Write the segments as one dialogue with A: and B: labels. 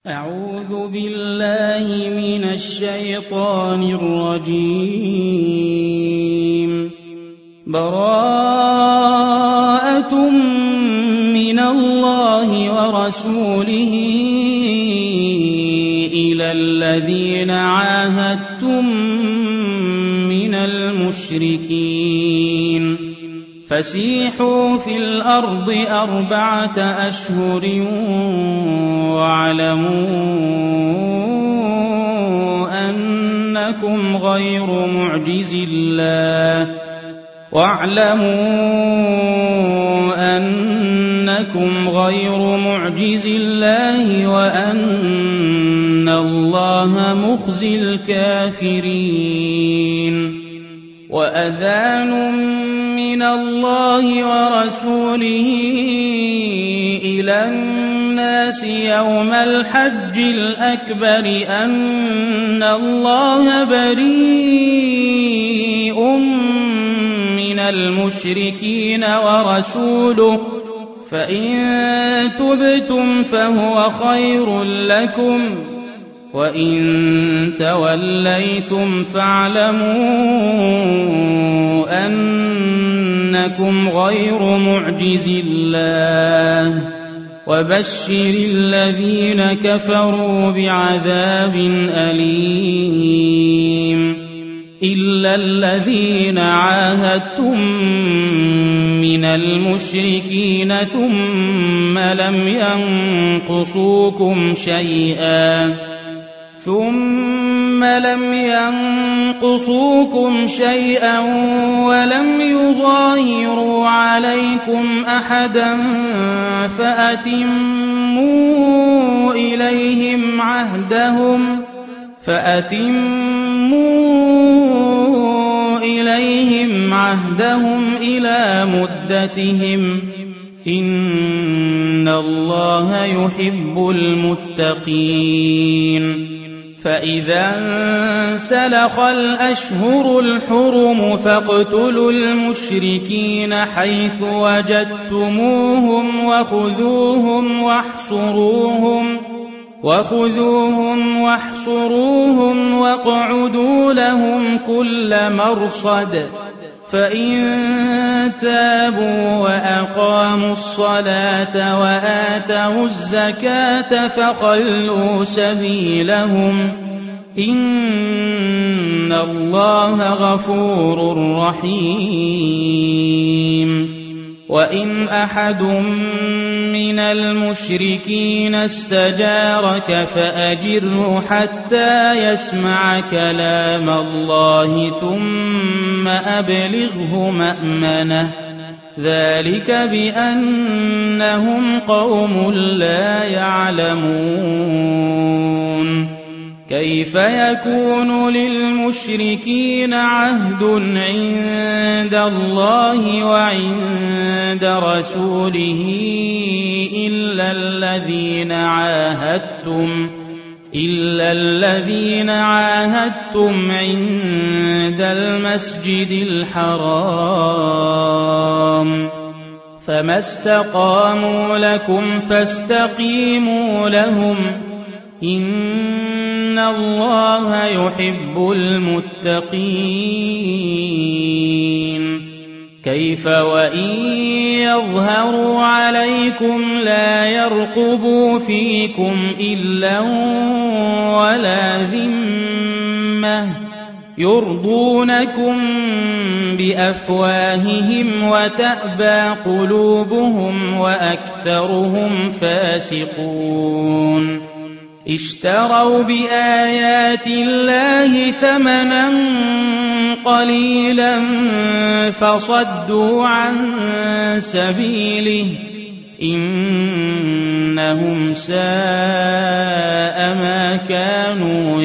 A: أعوذ بالله من الشيطان الرجيم. براءة من الله ورسوله إلى الذين عاهدتم من المشركين فسيحوا في الأرض 4 أشهر واعلموا أنكم غير معجز الله وأن الله مخزي الكافرين. وأذان من الله ورسوله إلى الناس يوم الحج الأكبر أن الله بريء من المشركين ورسوله فإن تبتم فهو خير لكم وإن توليتم فاعلموا أنكم غير معجز الله وبشر الذين كفروا بعذاب أليم. إلا الذين عاهدتم من المشركين ثم لم ينقصوكم شيئا ولم يظاهروا عليكم أحدا فأتموا إليهم عهدهم إلى مدتهم إن الله يحب المتقين. فإذا انسلخ الأشهر الحرم فاقتلوا المشركين حيث وجدتموهم وخذوهم واحصروهم واقعدوا لهم كل مرصد. فإن تابوا وأقاموا الصلاة وآتوا الزكاة فخلوا سبيلهم إن الله غفور رحيم. وإن أحد من المشركين استجارك فأجره حتى يسمع كلام الله ثم أبلغه مأمنه ذلك بأنهم قوم لا يعلمون. كيف يكون للمشركين عهد عند الله وعند رسوله إلا الذين عاهدتم عند المسجد الحرام فما استقاموا لكم فاستقيموا لهم إن الله يحب المتقين. كيف وإن يظهروا عليكم لا يرقبوا فيكم إلا ولا ذمة يرضونكم بأفواههم وتأبى قلوبهم وأكثرهم فاسقون. اشتروا بآيات الله ثمنا قليلا فصدوا عن سبيله إنهم ساء ما كانوا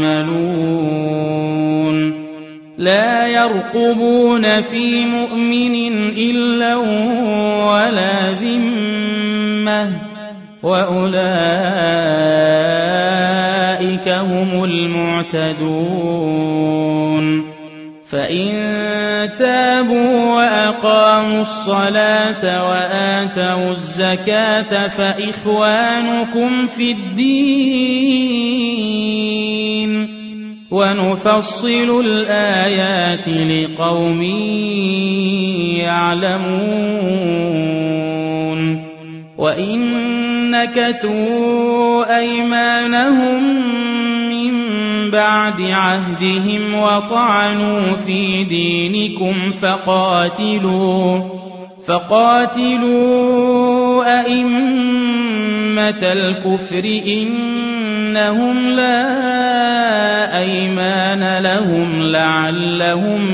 A: يعملون. لا يرقبون في مؤمن إلا ولا ذمة وأولئك هم المعتدون. فإن تابوا وأقاموا الصلاة وآتوا الزكاة فإخوانكم في الدين ونفصل الآيات لقوم يعلمون وإن نكثوا أيمانهم من بعد عهدهم وطعنوا في دينكم فقاتلوا أئمة الكفر إنهم لا أيمان لهم لعلهم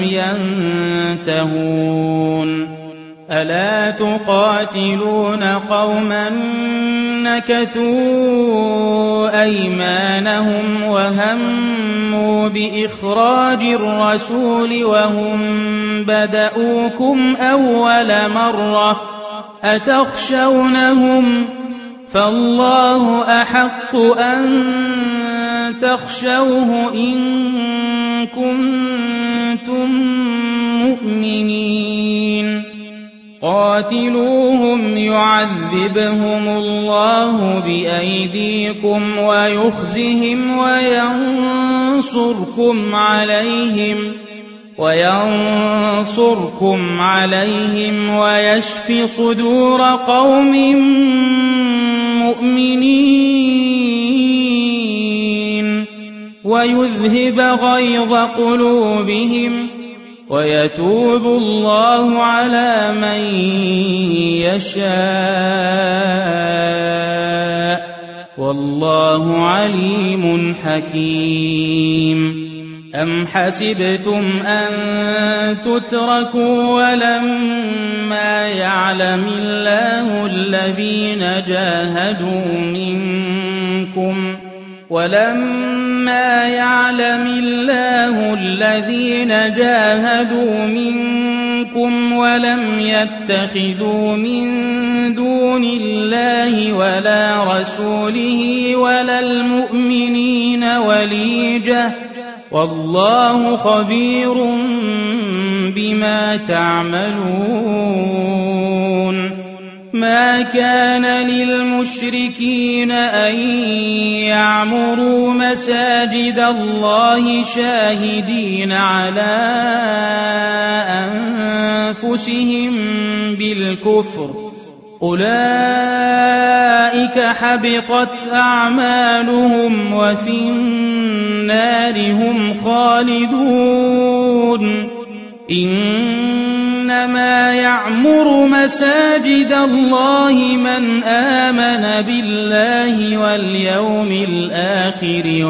A: ينتهون ألا تقاتلون قوما نكثوا أيمانهم وهموا بإخراج الرسول وهم بدؤوكم أول مرة أتخشونهم فالله أحق أن تخشوه إن كنتم مؤمنين قاتلوهم يعذبهم الله بأيديكم ويخزهم وينصركم عليهم ويشف صدور قوم مؤمنين ويذهب غيظ قلوبهم ويتوب الله على من يشاء والله عليم حكيم أم حسبتم أن تتركوا ولما يعلم الله الذين جاهدوا منكم ولم يتخذوا من دون الله ولا رسوله ولا المؤمنين وليجة والله خبير بما تعملون ما كان للمشركين أن يعمروا مساجد الله شاهدين على أنفسهم بالكفر أولئك حبطت أعمالهم وفي النار هم خالدون إنما يعمر مساجد الله من آمن بالله واليوم الآخر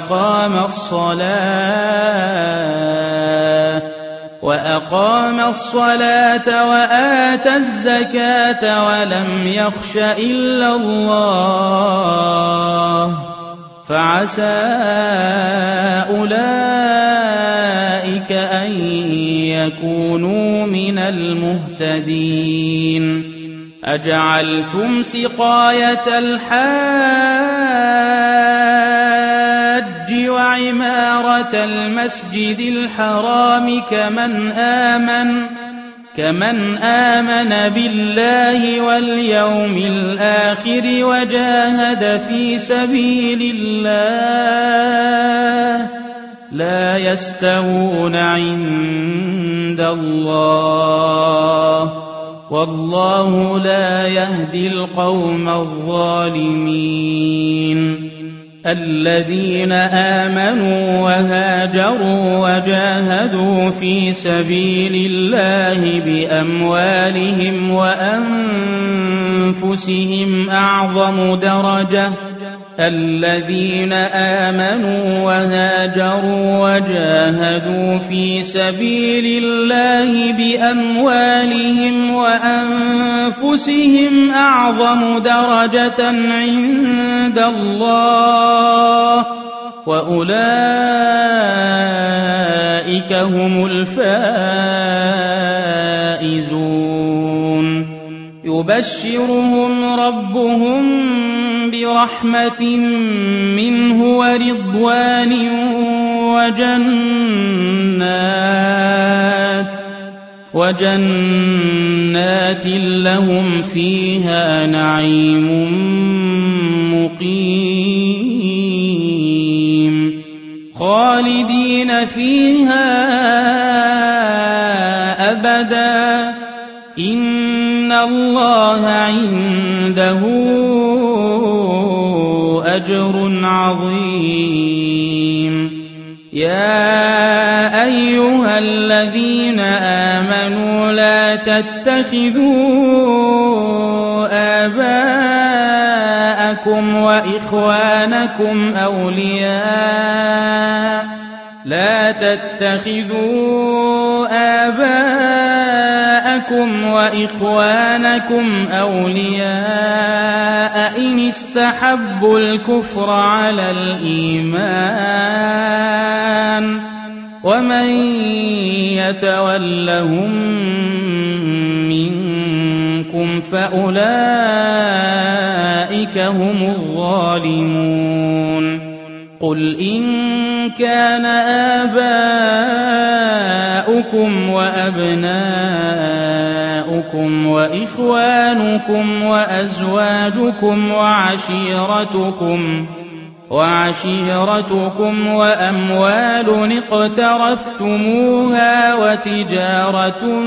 A: وأقام الصلاة وآتى الزكاة ولم يخش إلا الله فعسى أولئك أن يكونوا من المهتدين أجعلتم سقاية الحاج وعمارة المسجد الحرام كمن آمن بالله واليوم الآخر وجاهد في سبيل الله لا يستوون عند الله والله لا يهدي القوم الظالمين الذين آمنوا وهاجروا وجاهدوا في سبيل الله بأموالهم وأنفسهم أعظم درجة الذين آمنوا وهاجروا وجاهدوا في سبيل الله بأموالهم وأنفسهم أعظم درجة عند الله وأولئك هم الفائزون يبشرهم ربهم برحمة منه وجنات لهم فيها نعيم مقيم خالدين فيها أبدا إن الله عنده أجر عظيم يا أيها الذين آمنوا لا تتخذوا آباءكم وإخوانكم أولياء إن استحبوا الكفر على الإيمان ومن يتولهم منكم فأولئك هم الظالمون قل إن كان آباؤكم وأبناؤكم وإخوانكم وأزواجكم وعشيرتكم وأموال اقترفتموها وتجارة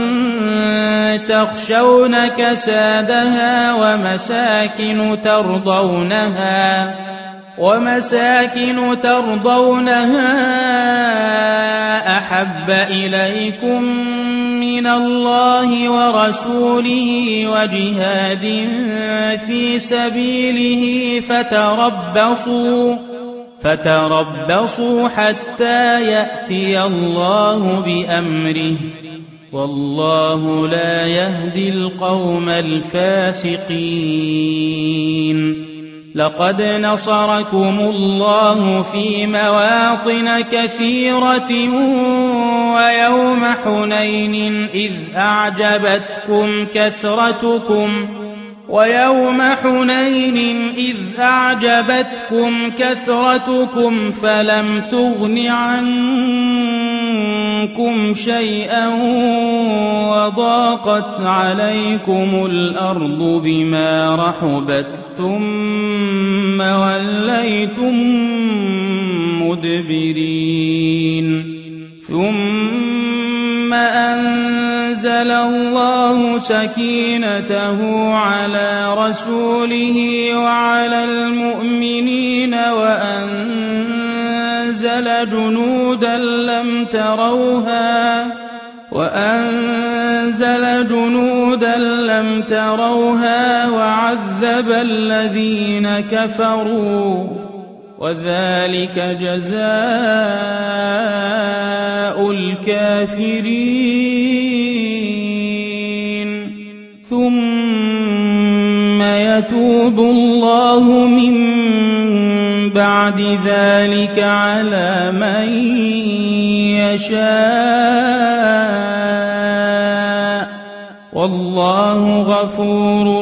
A: تخشون كسادها ومساكن ترضونها أحب إليكم من الله ورسوله وجهاد في سبيله فتربصوا حتى يأتي الله بأمره والله لا يهدي القوم الفاسقين لقد نصركم الله في مواطن كثيرة ويوم حنين إذ أعجبتكم كثرتكم فلم تغن عنكم شيئا وضاقت عليكم الأرض بما رحبت ثم وليتم مدبرين ثم أنزل الله سكينته على رسوله وعلى المؤمنين وأنزل جنودا لم تروها وعذب الذين كفروا وذلك جزاء الكافرين ثم يتوب الله من بعد ذلك على من يشاء والله غفور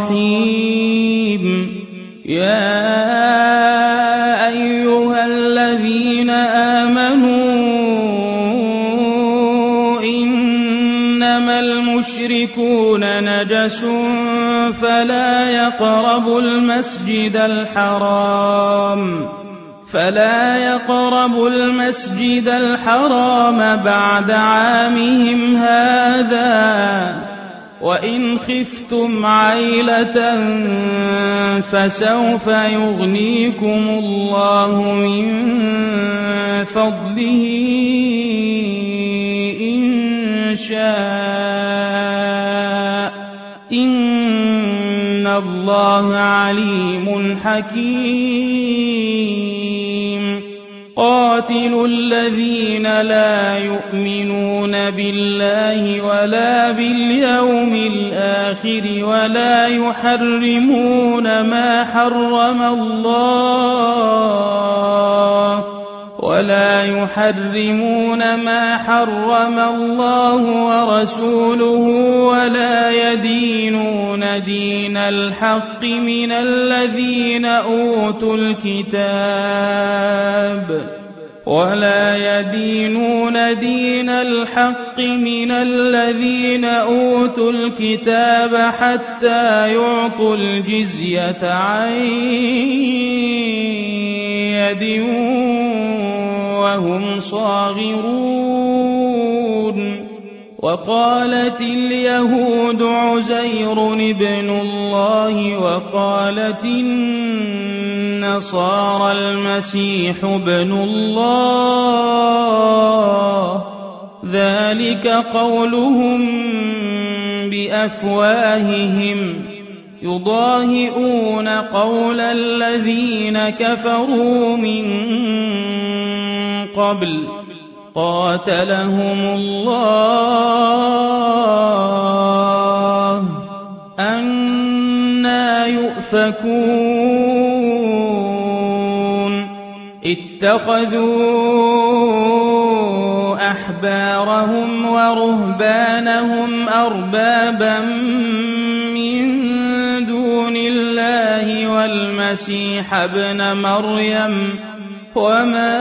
A: رحيم يا أيها الذين آمنوا إنما المشركون نجس فلا يقربوا المسجد الحرام بعد عامهم هذا وإن خفتم عيلة فسوف يغنيكم الله من فضله إن شاء إن الله عليم حكيم قاتلوا الذين لا يؤمنون بالله ولا باليوم الآخر ولا يحرمون ما حرم الله ورسوله ولا يدينون دين الحق من الذين أوتوا الكتاب ولا يدينون دين الحق من الذين أوتوا الكتاب حتى يعطوا الجزية عن يد وهم صاغرون. وقالت اليهود عزير ابن الله وقالت النصارى المسيح ابن الله، ذلك قولهم بأفواههم يضاهئون قول الذين كفروا من قبل قاتلهم الله أنى يؤفكون. اتخذوا أحبارهم ورهبانهم أربابا من دون الله والمسيح ابن مريم وما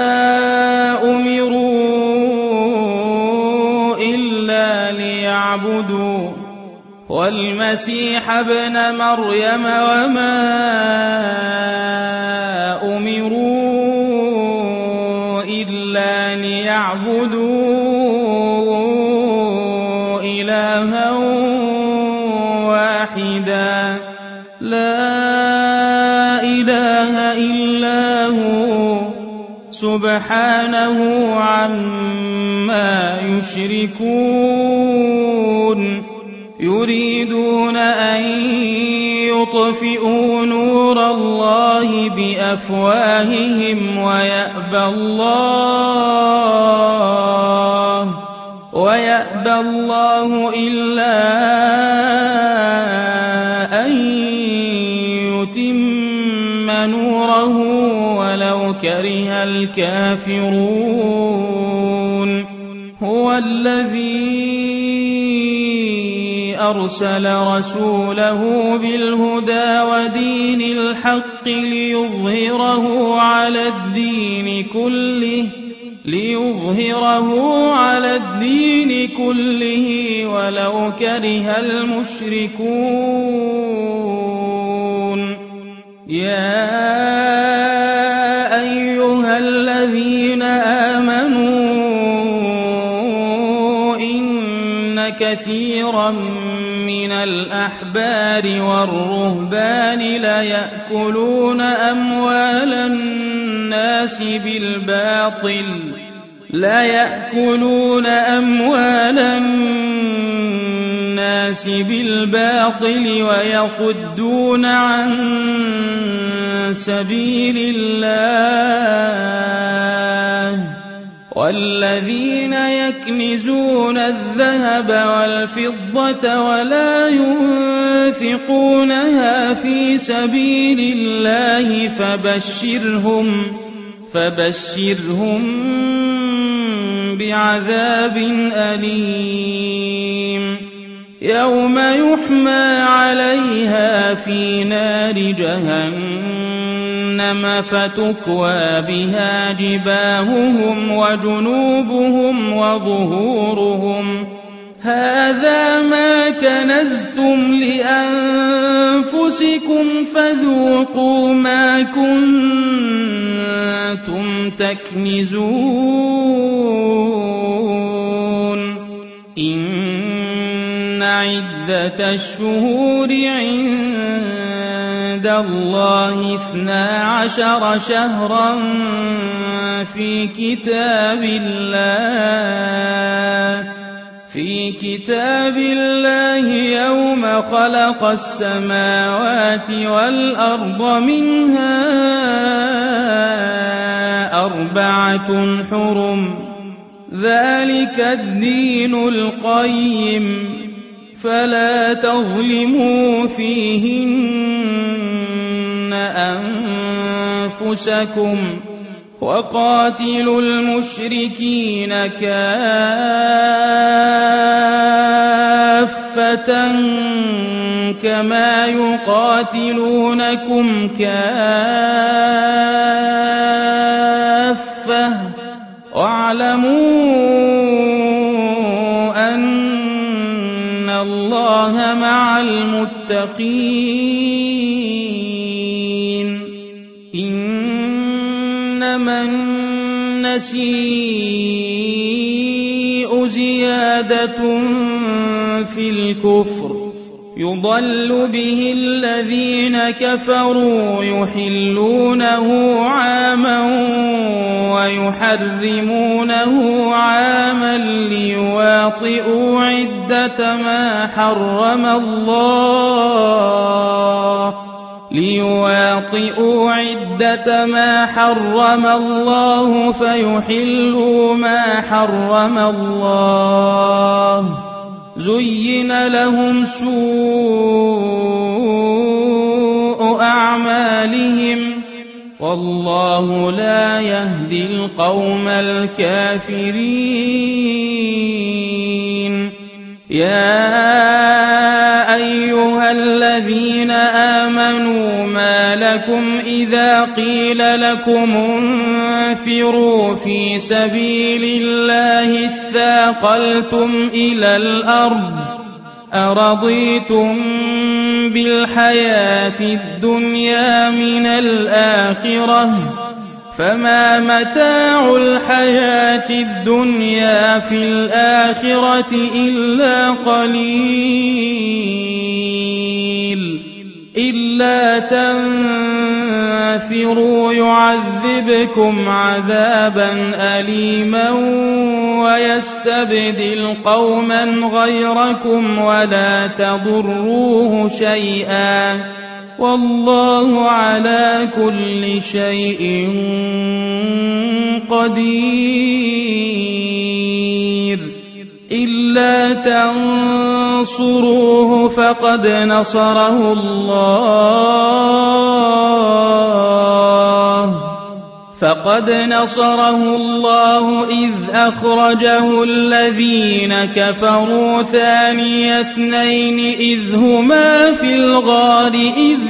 A: أمروا إلا ليعبدوا والمسيح ابن مريم وما أمروا إلا ليعبدوا إلها واحدا لا إله إلا هو سبحانه عما يشركون. يريدون أن يطفئوا نور الله بأفواههم ويأبى الله إلا أن يتم نوره ولو كره الكافرون. هو الذي أرسل رسوله بالهدى ودين الحق ليظهره على الدين كله ولو كره المشركون. يا أيها الذين آمنوا إن كثيرا من الأحبار والرهبان ليأكلون أموال الناس بالباطل ويصدون عن سبيل الله. والذين يكنزون الذهب والفضة ولا ينفقونها في سبيل الله فبشرهم بعذاب أليم. يوم يحمى عليها في نار جهنم فتكوى بها جباههم وجنوبهم وظهورهم هذا ما كنزتم لأنفسكم فذوقوا ما كنتم تكنزون. إن عدة الشهور عند الله 12 شهرا في كتاب الله يوم خلق السماوات والأرض منها 4 حرم ذلك الدين القيم فلا تظلموا فيهن أنفسكم وقاتلوا المشركين كافة كما يقاتلونكم كافة وَاعْلَمُوا أَنَّ اللَّهَ مَعَ الْمُتَّقِينَ إِنَّمَا النَّسِيءُ زِيَادَةٌ فِي الْكُفْرِ يُضَلُّ بِهِ الَّذِينَ كَفَرُوا يُحِلُّونَهُ عَامًا وَيُحَرِّمُونَهُ عَامًا لِيُوَاطِئُوا عِدَّةَ مَا حَرَّمَ اللَّهُ فَيُحِلُّوا مَا حَرَّمَ اللَّهُ زُيِّنَ لَهُمْ سُوءُ أَعْمَالِهِمْ وَاللَّهُ لَا يَهْدِي الْقَوْمَ الْكَافِرِينَ يَا أَيُّهَا الَّذِينَ آمَنُوا ما لَكُمْ إِذَا قِيلَ لَكُمُ انفِرُوا فِي سَبِيلِ اللَّهِ اثَّاقَلْتُمْ إِلَى الْأَرْضِ أَرَضِيتُمْ بِالْحَيَاةِ الدُّنْيَا مِنَ الْآخِرَةِ فَمَا مَتَاعُ الْحَيَاةِ الدُّنْيَا فِي الْآخِرَةِ إِلَّا قَلِيلٌ إِلَّا تَنفِرُوا يُعَذِّبْكُمْ عَذَابًا أَلِيمًا وَيَسْتَبْدِلْ قَوْمًا غَيْرَكُمْ وَلَا تَضُرُّوهُ شَيْئًا وَاللَّهُ عَلَى كُلِّ شَيْءٍ قَدِيرٌ إِلَّا تَنصُرُوهُ فَقَدْ نَصَرَهُ اللَّهُ إِذْ أَخْرَجَهُ الَّذِينَ كَفَرُوا ثَانِيَ اثْنَيْنِ إِذْ هُمَا فِي الْغَارِ إِذْ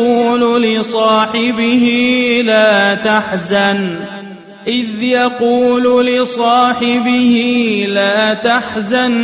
A: يَقُولُ لِصَاحِبِهِ لَا تَحْزَنْ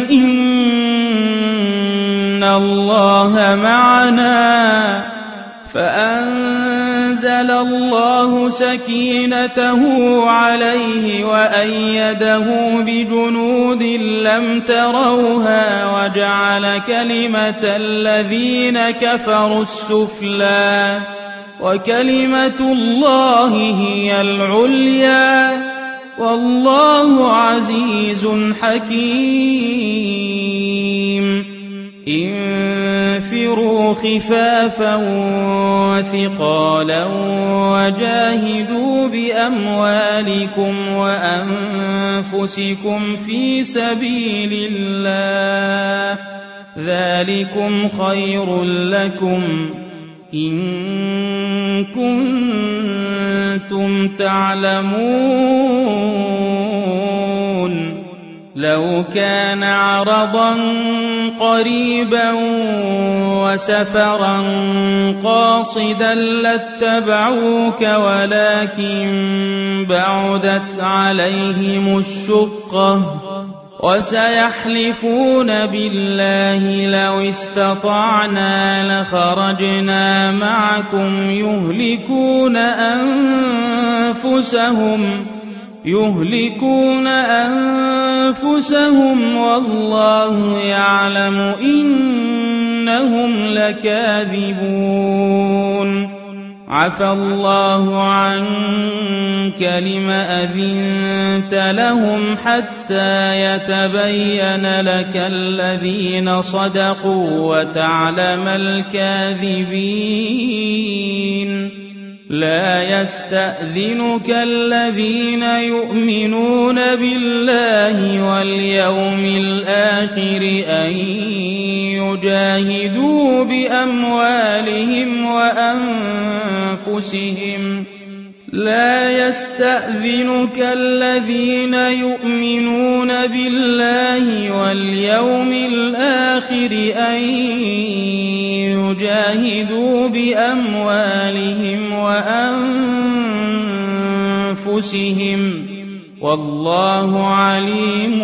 A: إِنَّ اللَّهَ مَعَنَا فَأَنزَلَ اللَّهُ سَكِينَتَهُ عَلَيْهِ وَأَيَّدَهُ بِجُنُودٍ لَّمْ تَرَوْهَا وَجَعَلَ كَلِمَةَ الَّذِينَ كَفَرُوا السُّفْلَىٰ وَكَلِمَةُ اللَّهِ هِيَ الْعُلْيَا وَاللَّهُ عَزِيزٌ حَكِيمٌ انفروا خفافا وثقالا وجاهدوا بأموالكم وأنفسكم في سبيل الله ذلكم خير لكم إن كنتم تعلمون لو كان عرضا قريبا وسفرا قاصدا لاتبعوك ولكن بعدت عليهم الشقة وسيحلفون بالله لو استطعنا لخرجنا معكم يهلكون أنفسهم والله يعلم إنهم لكاذبون عفى الله عنك لم أذنت لهم حتى يتبين لك الذين صدقوا وتعلم الكاذبين لا يستأذنك الذين يؤمنون بالله واليوم الآخر أن يجاهدوا بأموالهم وأنفسهم لا يستأذنك الذين يؤمنون بالله واليوم الآخر أن يجاهدوا بأموالهم وأنفسهم والله عليم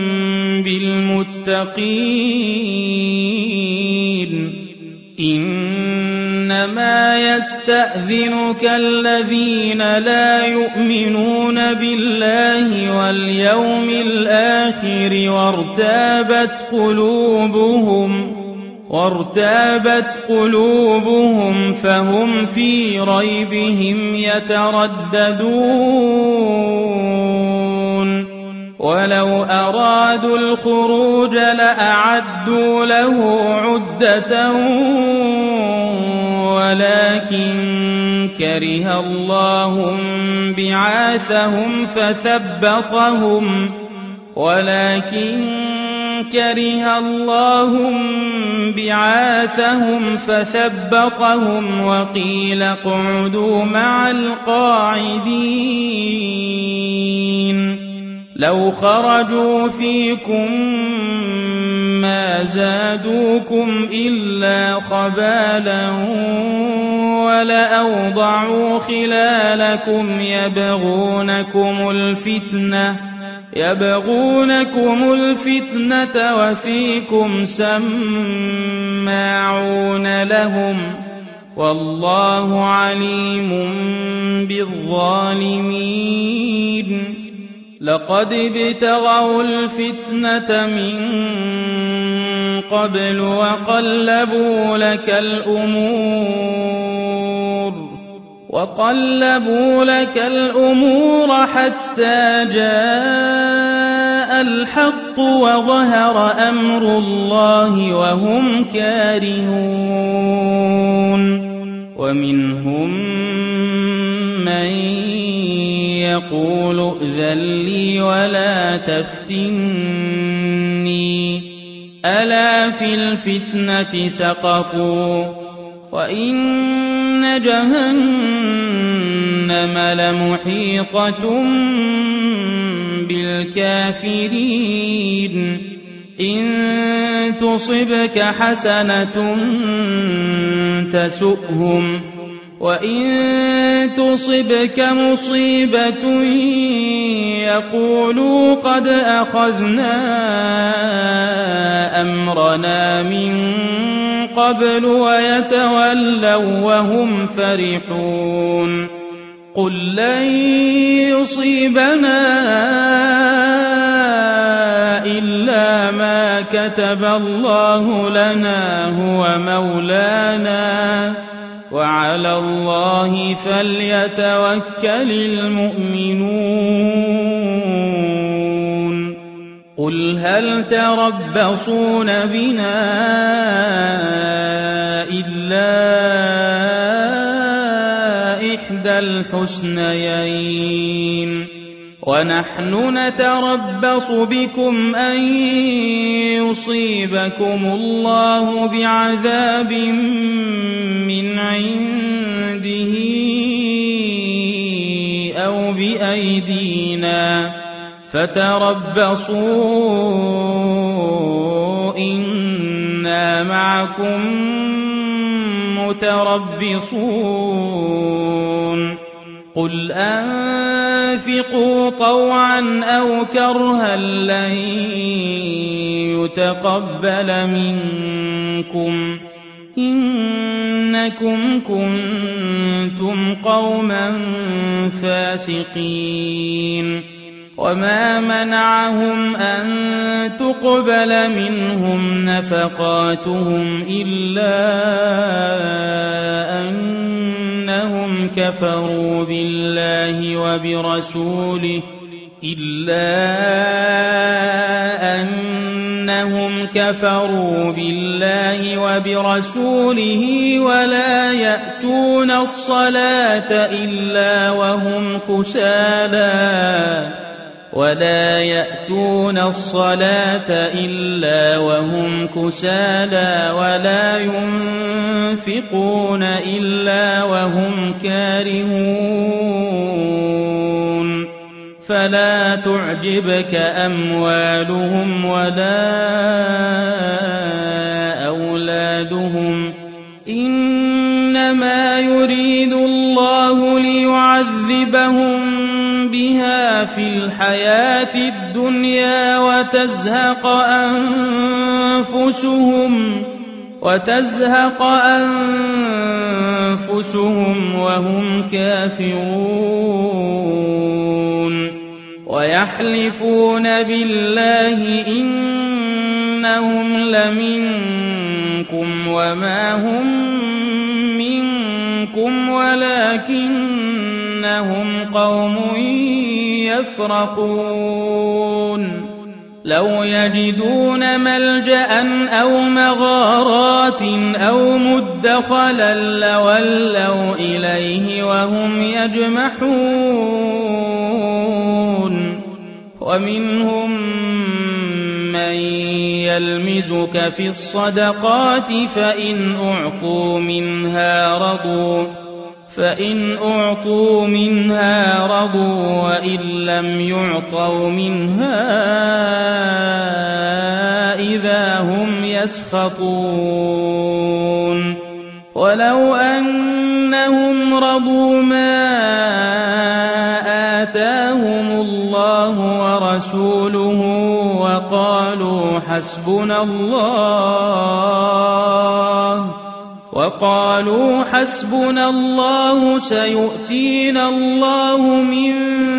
A: بالمتقين. إنما يستأذنك الذين لا يؤمنون بالله واليوم الآخر وارتابت قلوبهم فهم في ريبهم يترددون. ولو أرادوا الخروج لأعدوا له عدة ولكن كره الله بعاثهم فثبطهم وقيل اقعدوا مع القاعدين. لو خرجوا فيكم ما زادوكم إلا خبالا ولأوضعوا خلالكم يبغونكم الفتنة وفيكم سماعون لهم والله عليم بالظالمين. لقد ابتغوا الفتنة من قبل وقلبوا لك الأمور حتى جاء الحق وظهر أمر الله وهم كارهون. ومنهم من يقول ائذن لي ولا تفتني ألا في الفتنة سقطوا وإن جهنم لمحيطة بالكافرين. إن تصبك حسنة تسؤهم وإن تصبك مصيبة يقولوا قد أخذنا أمرنا من قبل ويتولوا وهم فرحون. قل لن يصيبنا إلا ما كتب الله لنا هو مولانا وعلى الله فليتوكل المؤمنون. قل هل تربصون بنا إلا إحدى الحسنيين ونحن نتربص بكم أن يصيبكم الله بعذاب من عنده أو بأيدينا فتربصوا إنا معكم متربصون. قل أنفقوا طوعا أو كرها لن يتقبل منكم إنكم كنتم قوما فاسقين. وما منعهم أن تقبل منهم نفقاتهم إلا أنهم كفروا بالله وبرسوله ولا يأتون الصلاة إلا وهم كسالى ولا ينفقون إلا وهم كارهون. فلا تعجبك أموالهم ولا أولادهم إنما يريد الله ليعذبهم بها في الحياة الدنيا وتزهق أنفسهم وهم كافرون ويحلفون بالله إنهم لمنكم وما هم منكم ولكنهم قوم يفرقون لو يجدون ملجأ أو مغارات أو مدخلا لولوا إليه وهم يجمحون ومنهم من يلمزك في الصدقات فإن أعطوا منها رضوا وإن لم يعطوا منها إذا هم يسخطون ولو أنهم رضوا ما آتاهم الله ورسوله وقالوا حسبنا الله سيؤتينا الله من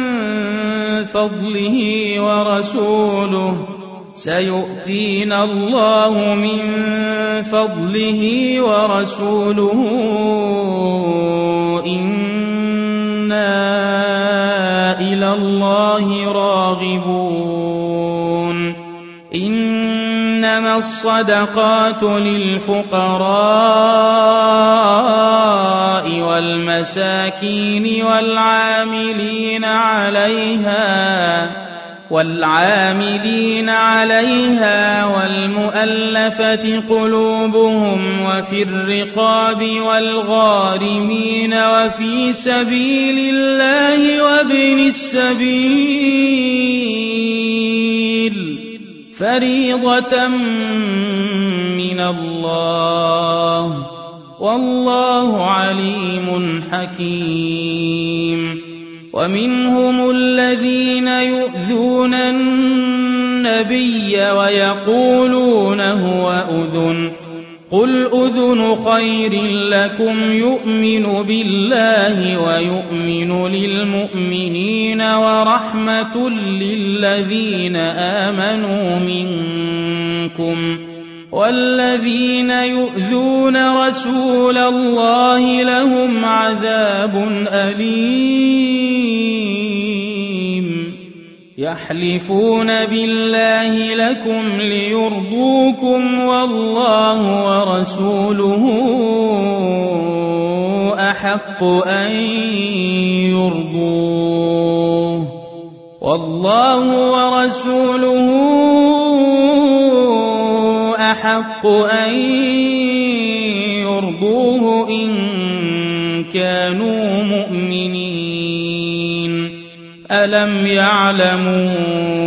A: فضله ورسوله إنا إلى الله راغبون إنما الصدقات للفقراء والمساكين والعاملين عليها والمؤلفة قلوبهم وفي الرقاب والغارمين وفي سبيل الله وابن السبيل فريضة من الله والله عليم حكيم ومنهم الذين يؤذون النبي ويقولون هو أذن قل أذن خير لكم يؤمن بالله ويؤمن للمؤمنين ورحمة للذين آمنوا منكم والذين يؤذون رسول الله لهم عذاب أليم يحلفون بالله لكم ليرضوكم والله ورسوله أحق أن يرضوه والله ورسوله أحق أن يرضوه إن كانوا مؤمنين ألم يعلموا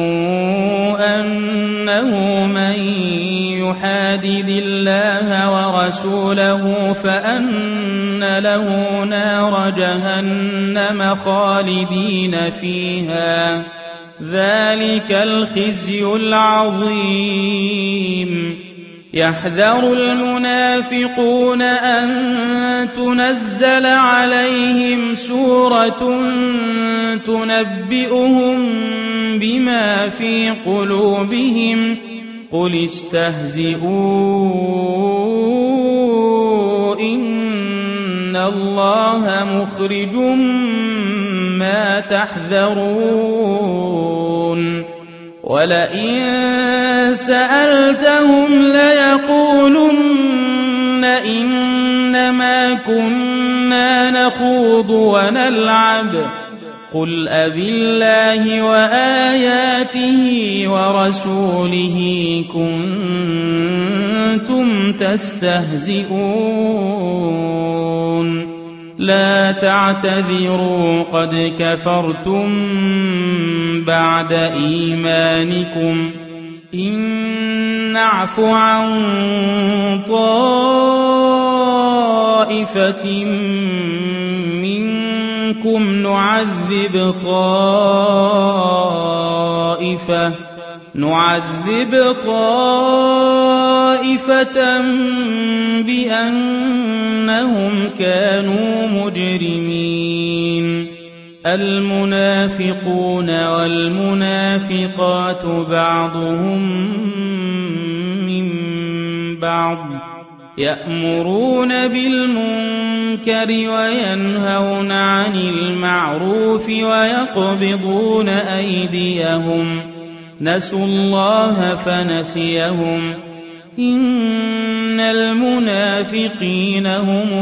A: أنه من يحادد الله ورسوله فأن له نار جهنم خالدين فيها ذلك الخزي العظيم يحذر المنافقون أن تنزل عليهم سورة تنبئهم بما في قلوبهم قل استهزئوا إن الله مخرج ما تحذرون ولئن سألتهم ليقولن إنما كنا نخوض ونلعب قل أبالله وآياته ورسوله كنتم تستهزئون لا تعتذروا قد كفرتم بعد إيمانكم إن نعف عن طائفة منكم نعذب طائفة بأنهم كانوا مجرمين. المنافقون والمنافقات بعضهم من بعض يأمرون بالمنكر وينهون عن المعروف ويقبضون أيديهم نسوا الله فنسيهم إن المنافقين هم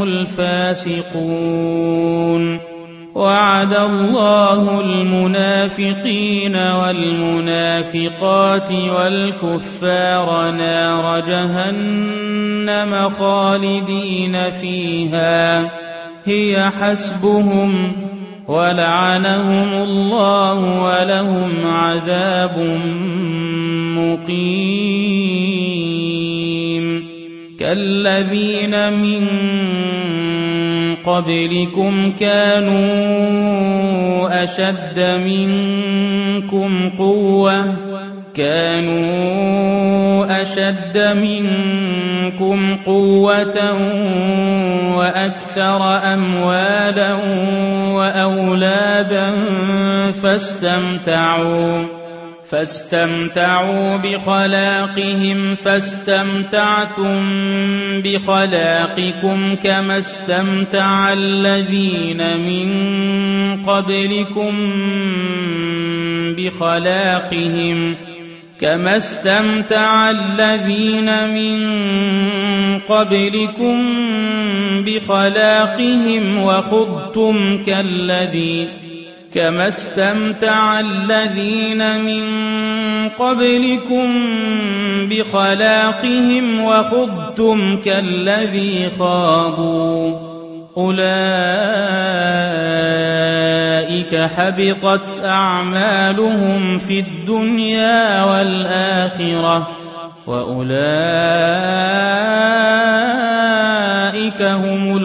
A: الفاسقون. وعد الله المنافقين والمنافقات والكفار نار جهنم خالدين فيها هي حسبهم ولعنهم الله ولهم عذاب مقيم. كالذين من قبلكم كانوا أشد منكم قوة وأكثر أموالا وأولادا فاستمتعوا بخلاقهم فاستمتعتم بخلاقكم كما استمتع الذين من قبلكم بخلاقهم وخضتم كالذي خاضوا أولئك حبطت أعمالهم في الدنيا والآخرة وأولئك هم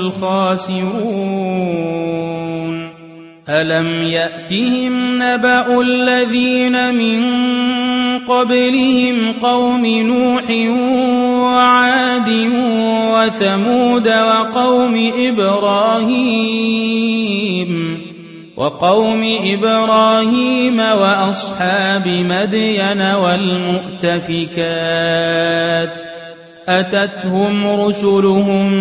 A: الخاسرون. ألم يأتهم نبأ الذين من قبلهم قوم نوح وعاد وثمود وقوم إبراهيم وأصحاب مدين والمؤتفكات أتتهم رسلهم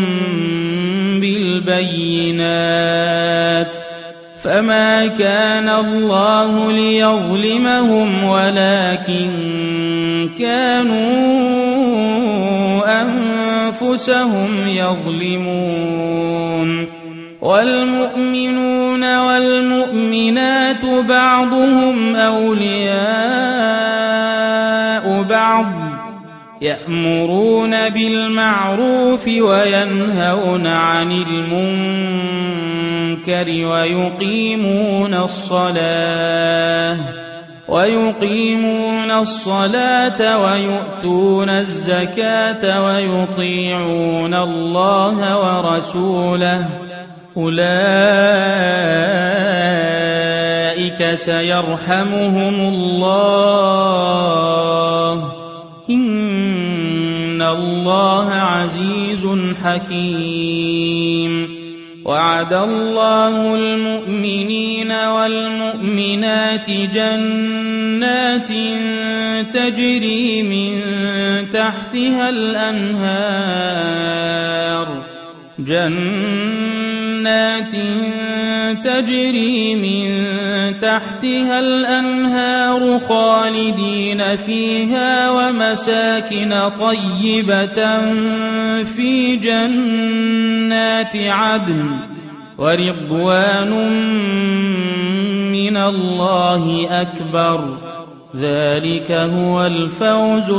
A: بالبينات فما كان الله ليظلمهم ولكن كانوا أنفسهم يظلمون. والمؤمنون والمؤمنات بعضهم أولياء بعض يأمرون بالمعروف وينهون عن المنكر ويقيمون الصلاة ويؤتون الزكاة ويطيعون الله ورسوله أولئك سيرحمهم الله إن الله عزيز حكيم. وعد الله المؤمنين والمؤمنات جنات تجري من تحتها الأنهار خالدين فيها ومساكن طيبة في جنات عدن ورضوان من الله أكبر ذلك هو الفوز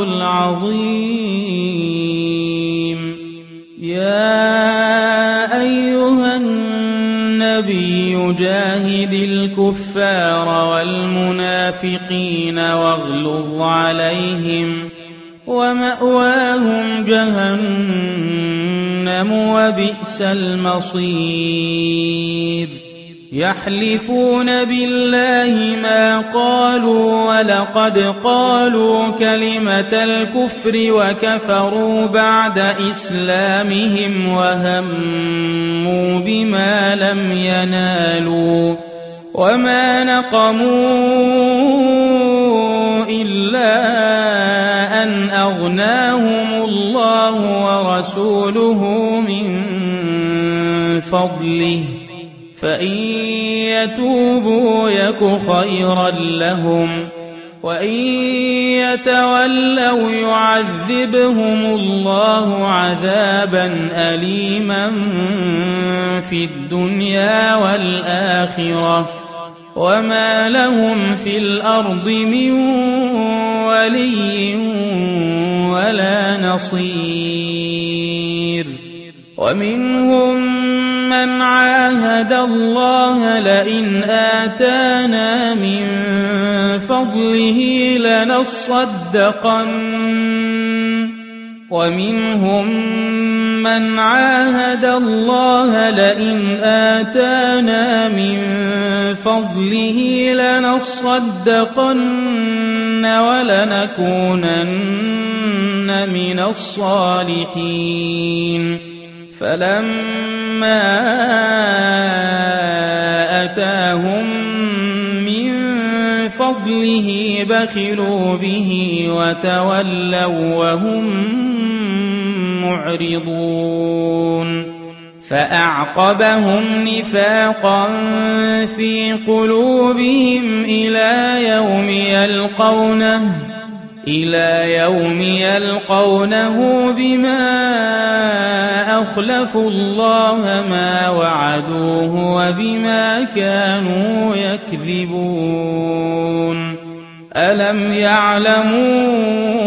A: العظيم. يا أيها النبي جاهد الكفار والمنافقين واغلظ عليهم ومأواهم جهنم وبئس المصير. يحلفون بالله ما قالوا ولقد قالوا كلمة الكفر وكفروا بعد إسلامهم وهموا بما لم ينالوا وما نقموا إلا أن أغناهم الله ورسوله من فضله فإن يتوبوا يك خيرا لهم وإن يتولوا يعذبهم الله عذابا أليما في الدنيا والآخرة وما لهم في الأرض من ولي ولا نصير ومنهم من عاهد الله لئن آتانا من فضله لنصدقن ومنهم من عاهد الله لئن آتانا من فضله لنصدقن ولنكونن من الصالحين فلما آتاهم من فضله بخلوا به وتولوا وهم معرضون فأعقبهم نفاقا في قلوبهم إلى يوم يلقونه بما أخلفوا الله ما وعدوه وبما كانوا يكذبون ألم يعلموا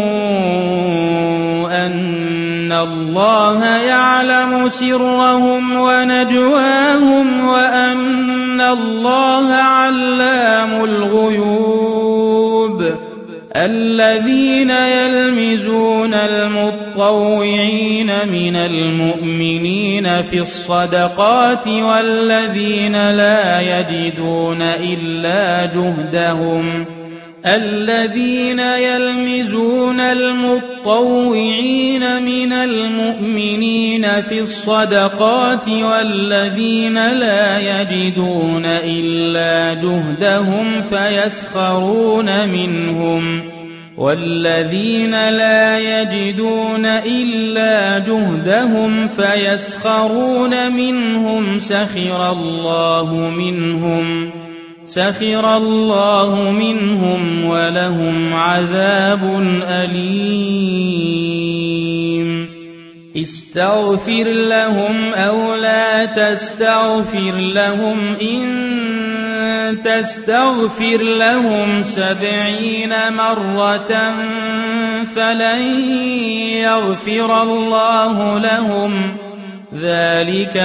A: أن الله يعلم سرهم ونجواهم وأن الله علام الغيوب الذين يلمزون المطوعين من المؤمنين في الصدقات والذين لا يجدون إلا جهدهم الذين يلمزون المطوعين من المؤمنين في الصدقات والذين لا يجدون إلا جهدهم فيسخرون منهم والذين لا يجدون إلا جهدهم فيسخرون منهم سخر الله منهم ولهم عذاب أليم استغفر لهم أو لا تستغفر لهم إن تستغفر لهم 70 مرة فلن يغفر الله لهم ذلك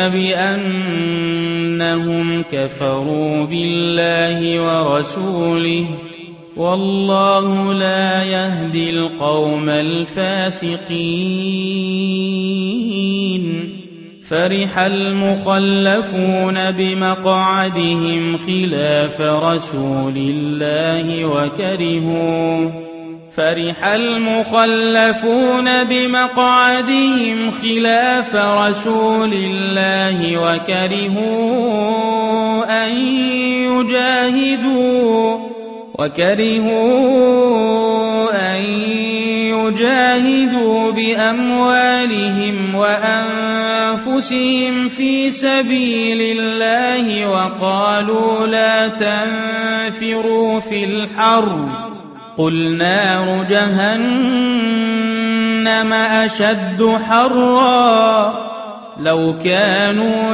A: بأنهم كفروا بالله ورسوله والله لا يهدي القوم الفاسقين فرح المخلفون بمقعدهم خلاف رسول الله وكرهوا أن يجاهدوا بأموالهم وأنفسهم في سبيل الله وقالوا لا تنفروا في الحر قل نار جهنم أشد حرا لو كانوا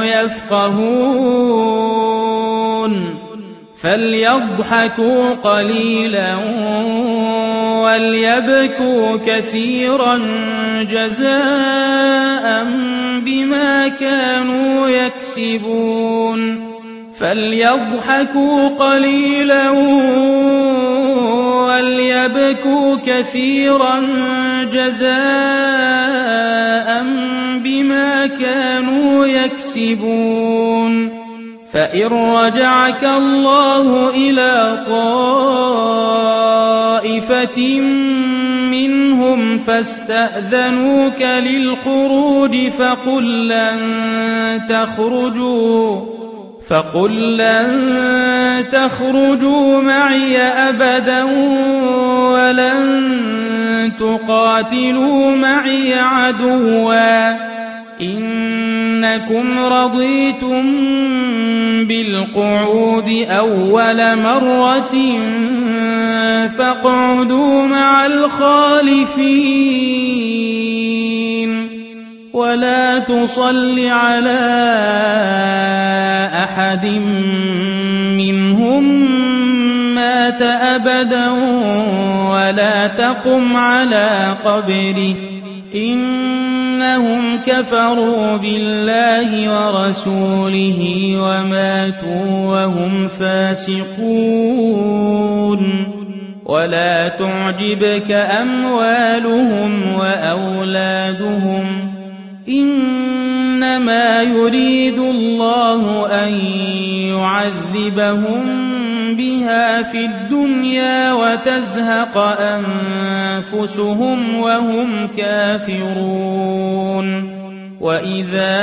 A: يفقهون فليضحكوا قليلا وليبكوا كثيرا جزاء بما كانوا يكسبون فليضحكوا قليلا وليبكوا كثيرا جزاء بما كانوا يكسبون فإن رجعك الله إلى طائفة منهم فاستأذنوك للخروج فقل لن تخرجوا معي أبدا ولن تقاتلوا معي عدوا إنكم رضيتم بالقعود أول مرة فاقعدوا مع الخالفين ولا تصل على أحد منهم مات أبدا ولا تقم على قبره إنهم كفروا بالله ورسوله وماتوا وهم فاسقون ولا تعجبك أموالهم وأولادهم إنما يريد الله أن يعذبهم بها في الدنيا وتزهق أنفسهم وهم كافرون وإذا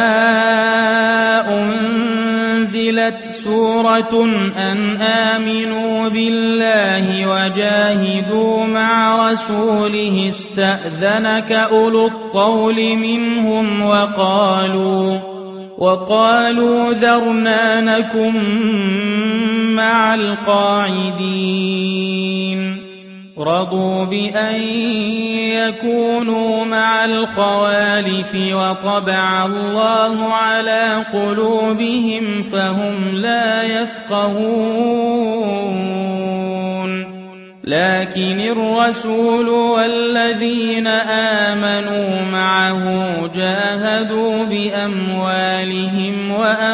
A: أنزلت سورة أن آمنوا بالله وجاهدوا مع رسوله استأذنك أولو الطول منهم وقالوا ذرنا نكن مع القاعدين رضوا بأن يكونوا مع الخوالف وطبع الله على قلوبهم فهم لا يفقهون لكن الرسول والذين آمنوا معه جاهدوا بأموالهم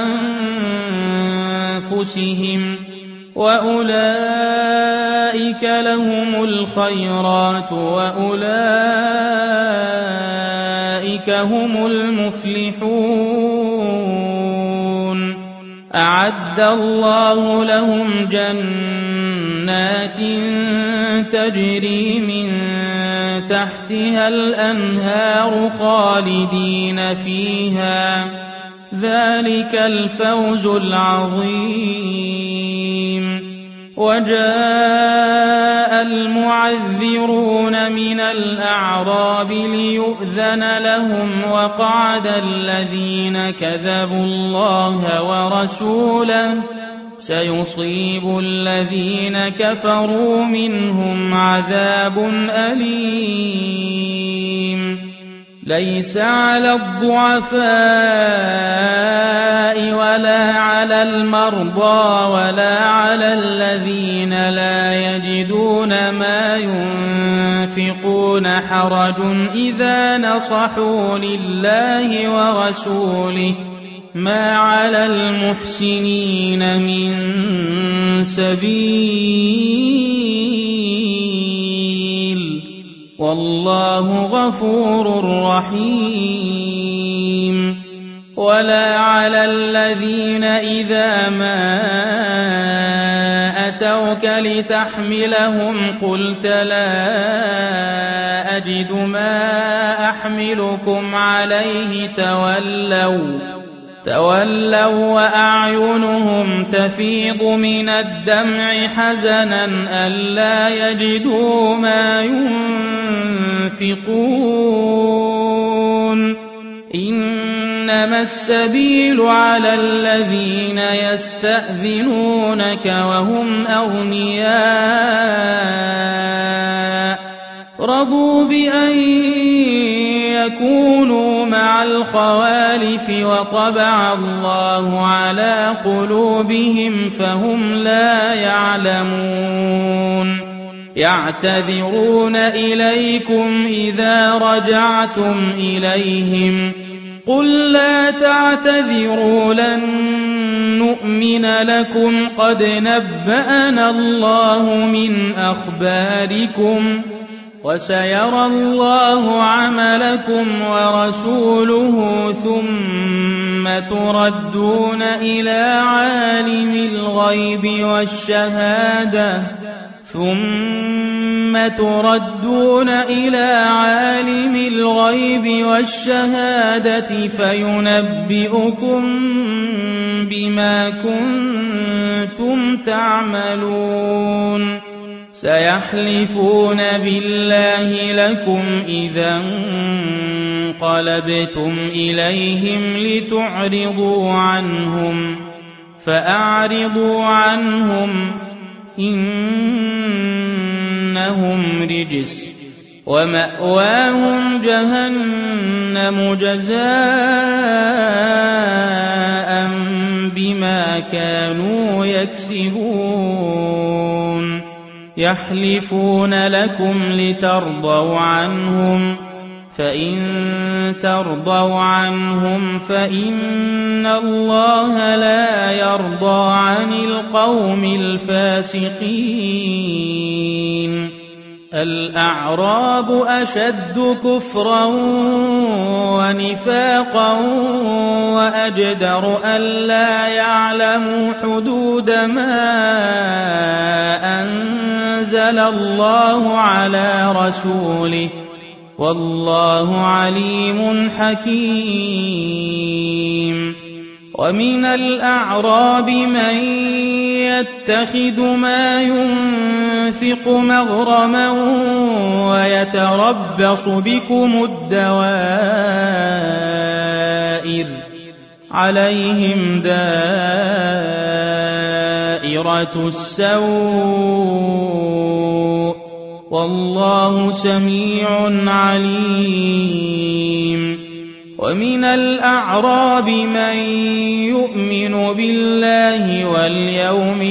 A: وأنفسهم وأولئك لهم الخيرات وأولئك هم المفلحون أعد الله لهم جنات تجري من تحتها الأنهار خالدين فيها ذلك الفوز العظيم وجاء المعذرون من الأعراب ليؤذن لهم وقعد الذين كذبوا الله ورسوله سيصيب الذين كفروا منهم عذاب أليم ليس على الضعفاء ولا على المرضى ولا على الذين لا يجدون ما ينفقون حرج إذا نصحوا لله ورسوله ما على المحسنين من سبيل والله غفور رحيم ولا على الذين إذا ما أتوك لتحملهم قلت لا أجد ما أحملكم عليه تولوا وأعينهم تفيض من الدمع حزنا ألا يجدوا ما ينفقون إنما السبيل على الذين يستأذنونك وهم أغنياء رضوا بأن يكونوا مع الخوالف وطبع الله على قلوبهم فهم لا يعلمون يعتذرون إليكم إذا رجعتم إليهم قل لا تعتذروا لن نؤمن لكم قد نبأنا الله من أخباركم وسيرى الله عملكم ورسوله ثم تردون إلى عالم الغيب والشهادة فينبئكم بما كنتم تعملون سيحلفون بالله لكم إذا انقلبتم إليهم لتعرضوا عنهم فأعرضوا عنهم إنهم رجس ومأواهم جهنم جزاء بما كانوا يكسبون يحلفون لكم لترضوا عنهم فإن ترضوا عنهم فإن الله لا يرضى عن القوم الفاسقين الأعراب أشد كفرا ونفاقا وأجدر ألا يعلموا حدود ما أنزل الله على رسوله والله عليم حكيم ومن الأعراب من يتخذ ما ينفق مغرما ويتربص بكم الدوائر عليهم دائرة السوء والله سميع عليم ومن الأعراب من يؤمن بالله واليوم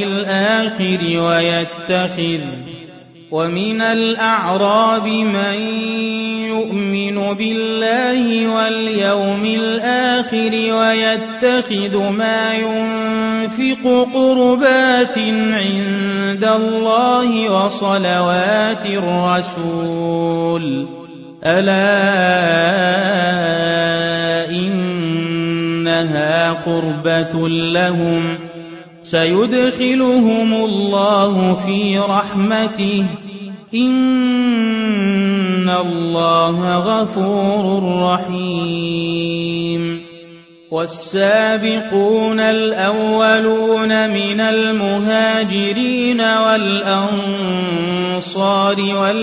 A: الآخر ويتخذ ما ينفق قربات عند الله وصلوات الرسول ألا إنها قربة لهم سيدخلهم الله في رحمته إن الله غفور رحيم والسابقون الأولون من المهاجرين والأنصار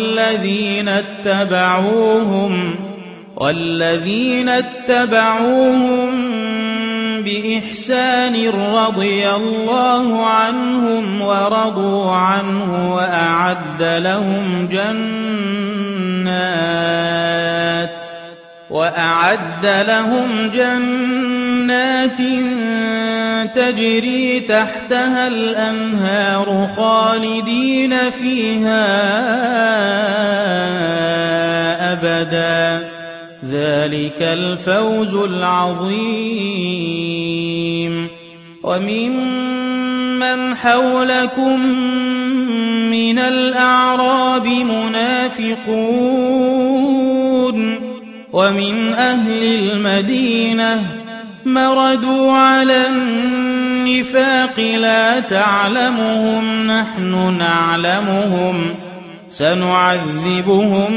A: والذين اتبعوهم بإحسان رضي الله عنهم ورضوا عنه وأعد لهم جنات تجري تحتها الأنهار خالدين فيها أبدا ذلك الفوز العظيم وممن حولكم من الأعراب منافقون ومن أهل المدينة مردوا على النفاق لا تعلمهم نحن نعلمهم سنعذبهم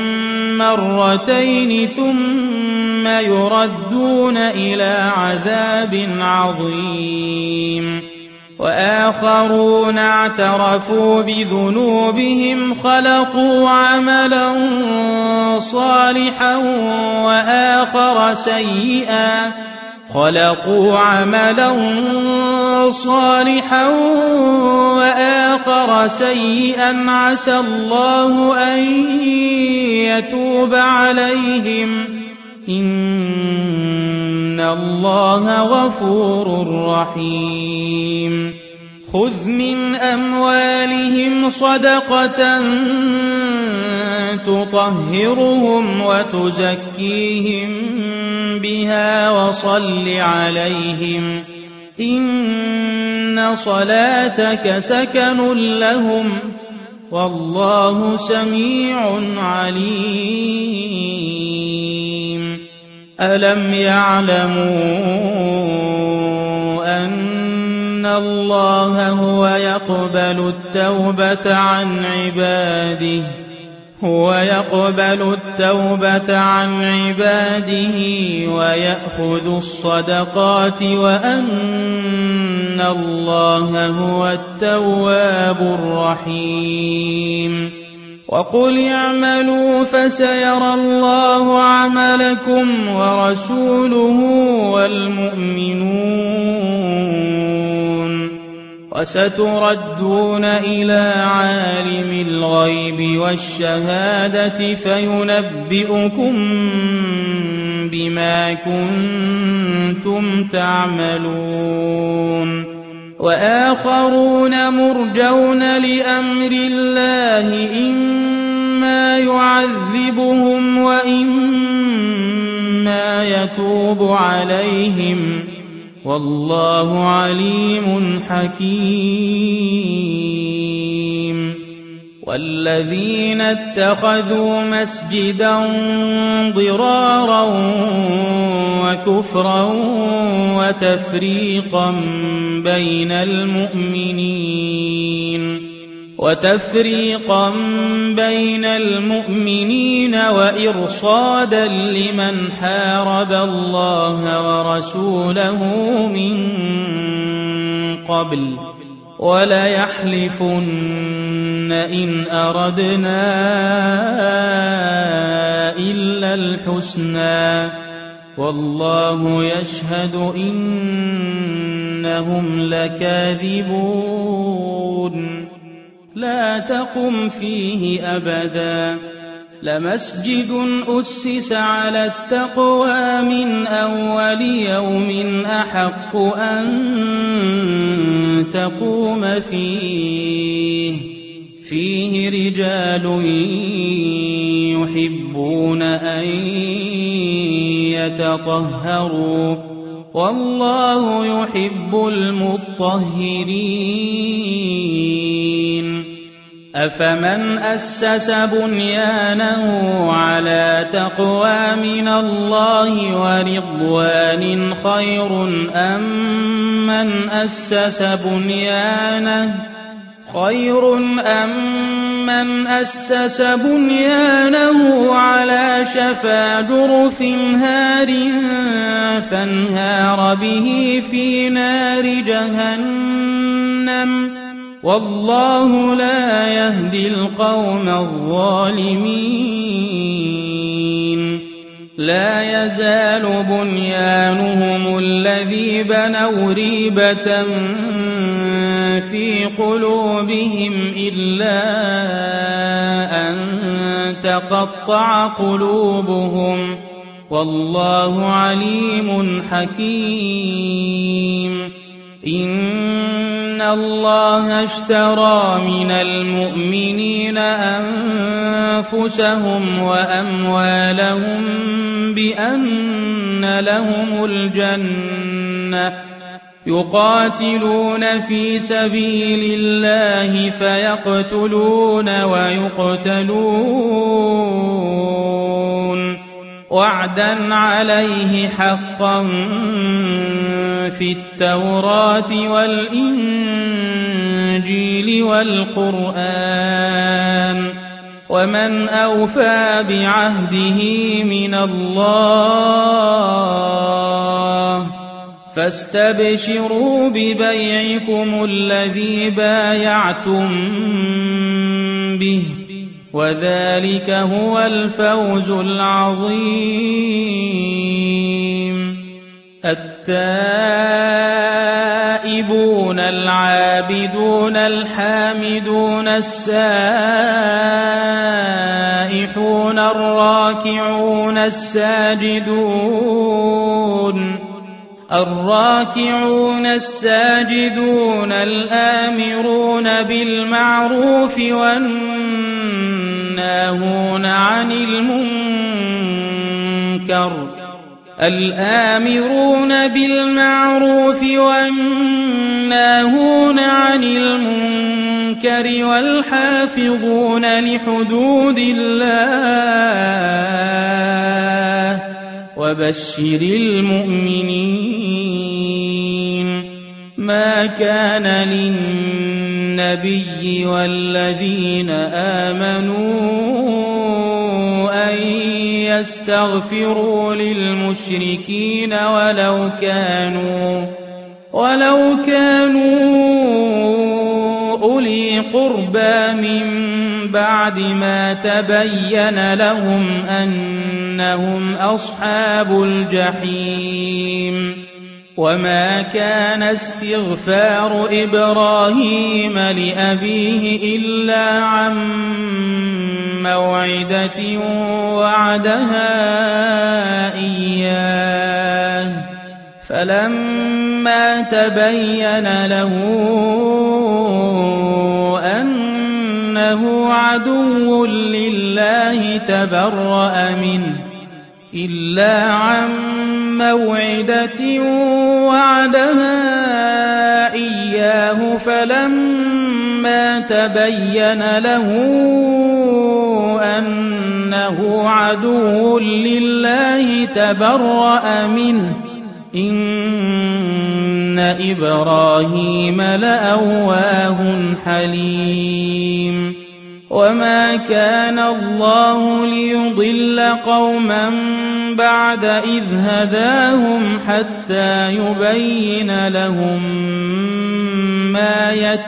A: مرتين ثم يردون إلى عذاب عظيم وآخرون اعترفوا بذنوبهم خلقوا عملا صالحا وآخر سيئا عسى الله أن يتوب عليهم إن الله غفور رحيم خذ من أموالهم صدقة تطهرهم وتزكيهم بها وصل عليهم إن صلاتك سكن لهم والله سميع عليم ألم يعلموا أن الله هو يقبل التوبة عن عباده ويأخذ الصدقات وأن الله هو التواب الرحيم وقل اعملوا فسيرى الله عملكم ورسوله والمؤمنون وستردون إلى عالم الغيب والشهادة فينبئكم بما كنتم تعملون وآخرون مرجون لأمر الله إما يعذبهم وإما يتوب عليهم والله عليم حكيم والذين اتخذوا مسجدا ضرارا وكفرا وتفريقا بين المؤمنين وإرصادا لمن حارب الله ورسوله من قبل وليحلفن إن أردنا إلا الحسنى والله يشهد إنهم لكاذبون لا تقم فيه أبدا لمسجد أسس على التقوى من أول يوم أحق أن تقوم فيه رجال يحبون أن يتطهروا والله يحب المطهرين أفمن أسس بنيانه على تقوى من الله ورضوان خير أم من أسس بنيانه على شفا جرف هار فانهار به في نار جهنم والله لا يهدي القوم الظالمين لا يزال بنيانهم الذي بنوا ريبة في قلوبهم إلا أن تقطع قلوبهم والله عليم حكيم إن الله اشترى من المؤمنين أنفسهم وأموالهم بأن لهم الجنة يقاتلون في سبيل الله فيقتلون ويقتلون وعدا عليه حقا في التوراة والإنجيل والقرآن ومن أوفى بعهده من الله فاستبشروا ببيعكم الذي بايعتم به وذلك هو الفوز العظيم التائبون العابدون الحامدون السائحون الراكعون الساجدون الآمرون بالمعروف والناهون عن المنكر والحافظون لحدود الله وبشر المؤمنين. ما كان للنبي والذين آمنوا أن يستغفروا للمشركين ولو كانوا أولي قربى من بعد ما تبين لهم أنهم أصحاب الجحيم. وما كان استغفار إبراهيم لأبيه إلا عن موعدة وعدها إياه، فلما تبين له أنه عدو لله تبرأ منه، إلا عن موعدة وعدها إياه، فلما تبين له أنه عدو لله تبرأ منه. إن إبراهيم لأواه حليم. وما كان الله ليضل قوما بعد إذ هداهم حتى يبين لهم ما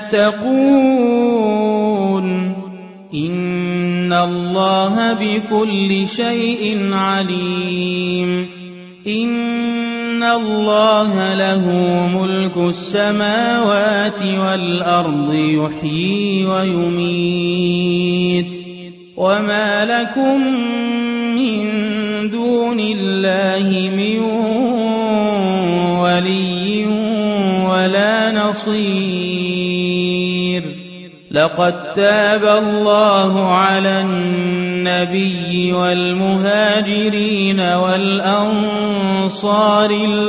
A: يتقون. إن الله بكل شيء عليم. إن الله له ملك السماوات والأرض يحيي ويميت. وما لكم من دون الله من ولي ولا نصير. لقد تاب الله على النبي والمهاجرين والأنصار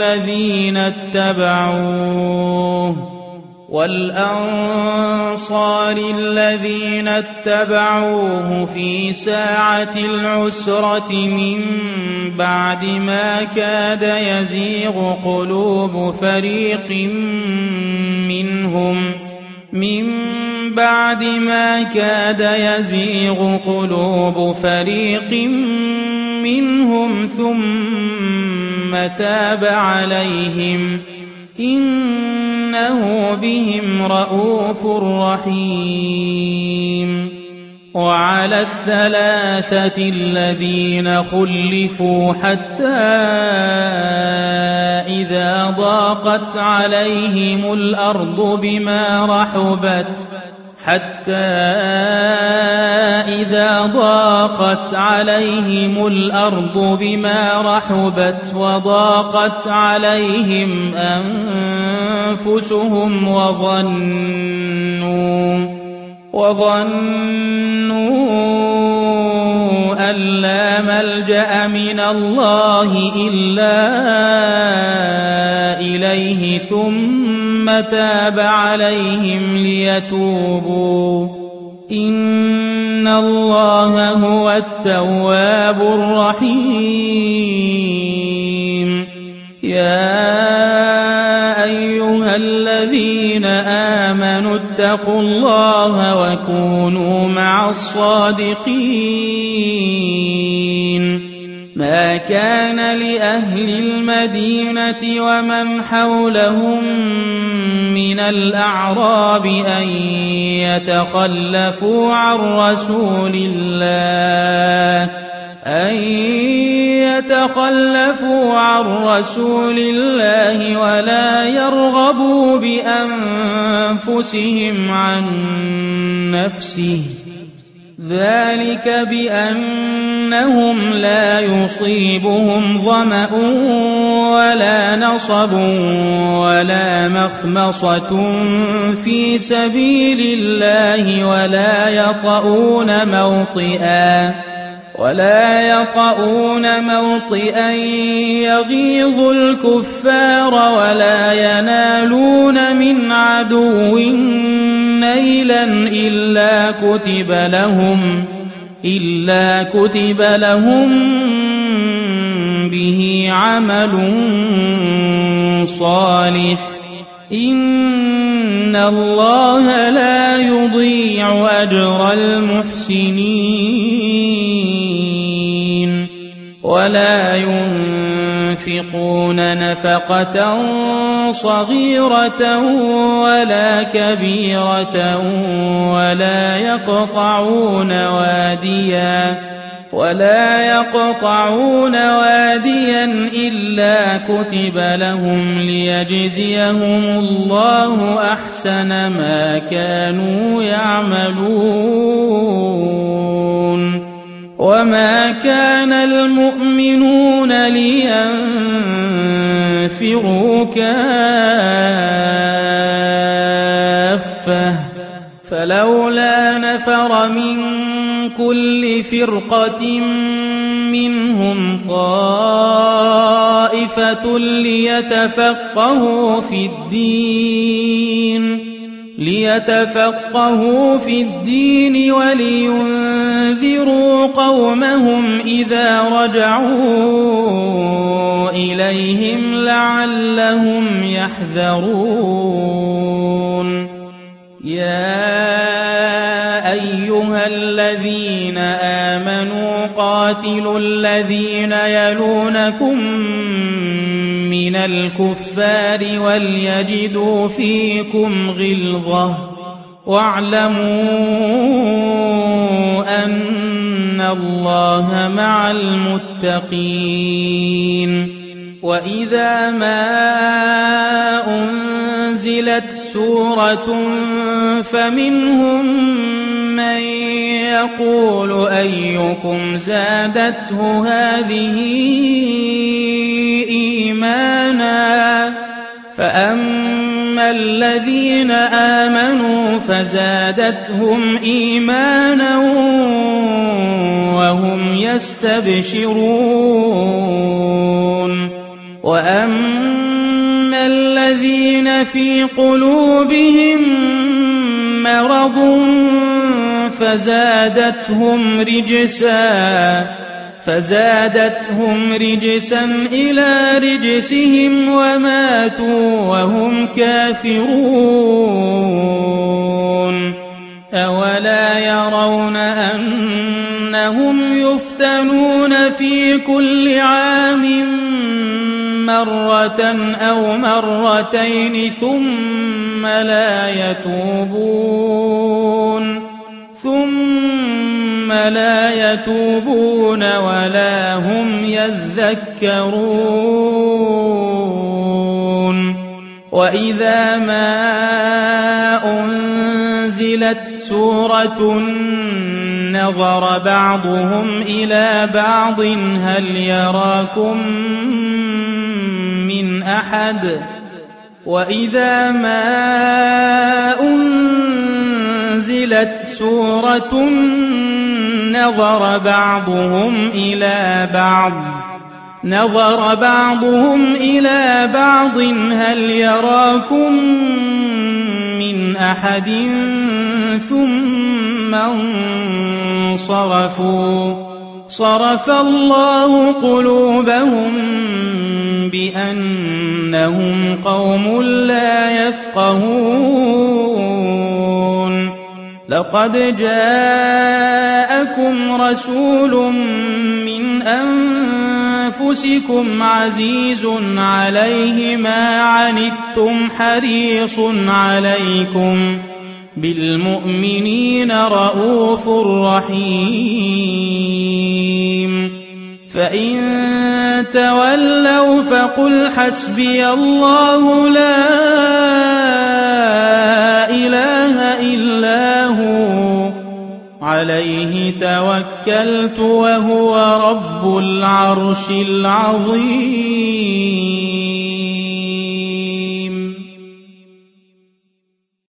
A: الذين اتبعوه في ساعة العسرة من بعد ما كاد يزيغ قلوب فريق منهم ثم تاب عليهم. إنه بهم رءوف رحيم. وعلى الثلاثة الذين خلفوا حتى إذا ضاقت عليهم الأرض بما رحبت وضاقت عليهم أنفسهم وظنوا أن لا ملجأ من الله إلا إليه ثم تاب عليهم ليتوبوا. إن الله هو التواب الرحيم. يا أيها الذين آمنوا اتقوا الله وكونوا مع الصادقين. ما كان لأهل المدينة ومن حولهم من الأعراب أن يتخلفوا عن رسول الله ولا يرغبوا بأنفسهم عن نفسه، ذلك بأنهم لا يصيبهم ظمأ ولا نصب ولا مخمصة في سبيل الله ولا يطؤون موطئا يغيظ الكفار ولا ينالون من عدو نيلا إلا كتب لهم به عمل صالح إن الله لا يضيع أجر المحسنين ولا ينفقون نفقة صغيرة ولا كبيرة ولا يقطعون واديا إلا كتب لهم ليجزيهم الله أحسن ما كانوا يعملون وما كان المؤمنون لينفروا كافة فلولا نفر من كل فرقة منهم طائفة ليتفقهوا في الدين ولينذروا قومهم إذا رجعوا إليهم لعلهم يحذرون يا أيها الذين آمنوا قاتلوا الذين يلونكم من الكفار وليجدوا فيكم غلظة واعلموا أن الله مع المتقين وإذا ما أنزلت سورة فمنهم من يقول أيكم زادته هذه إيمانا فأما الذين آمنوا فزادتهم إيمانا وهم يستبشرون وأما الذين في قلوبهم مرض فزادتهم رجسا إلى رجسهم وماتوا وهم كافرون أولا يرون أنهم يفتنون في كل عام مرة أو مرتين ثم لا يتوبون ولا هم يذكرون وإذا ما أنزلت سورة نظر بعضهم إلى بعض هل يراكم من أحد وإذا ما أنزلت سورة نظر بعضهم إلى بعض هل يراكم من أحد ثم انصرفوا صرف الله قلوبهم بأنهم قوم لا يفقهون لقد جاءكم رسول من أنفسكم عزيز عليه ما عنتم حريص عليكم بالمؤمنين رؤوف رحيم فإن تولوا فقل حسبي الله لا إله إلا هو عليه توكلت وهو رب العرش العظيم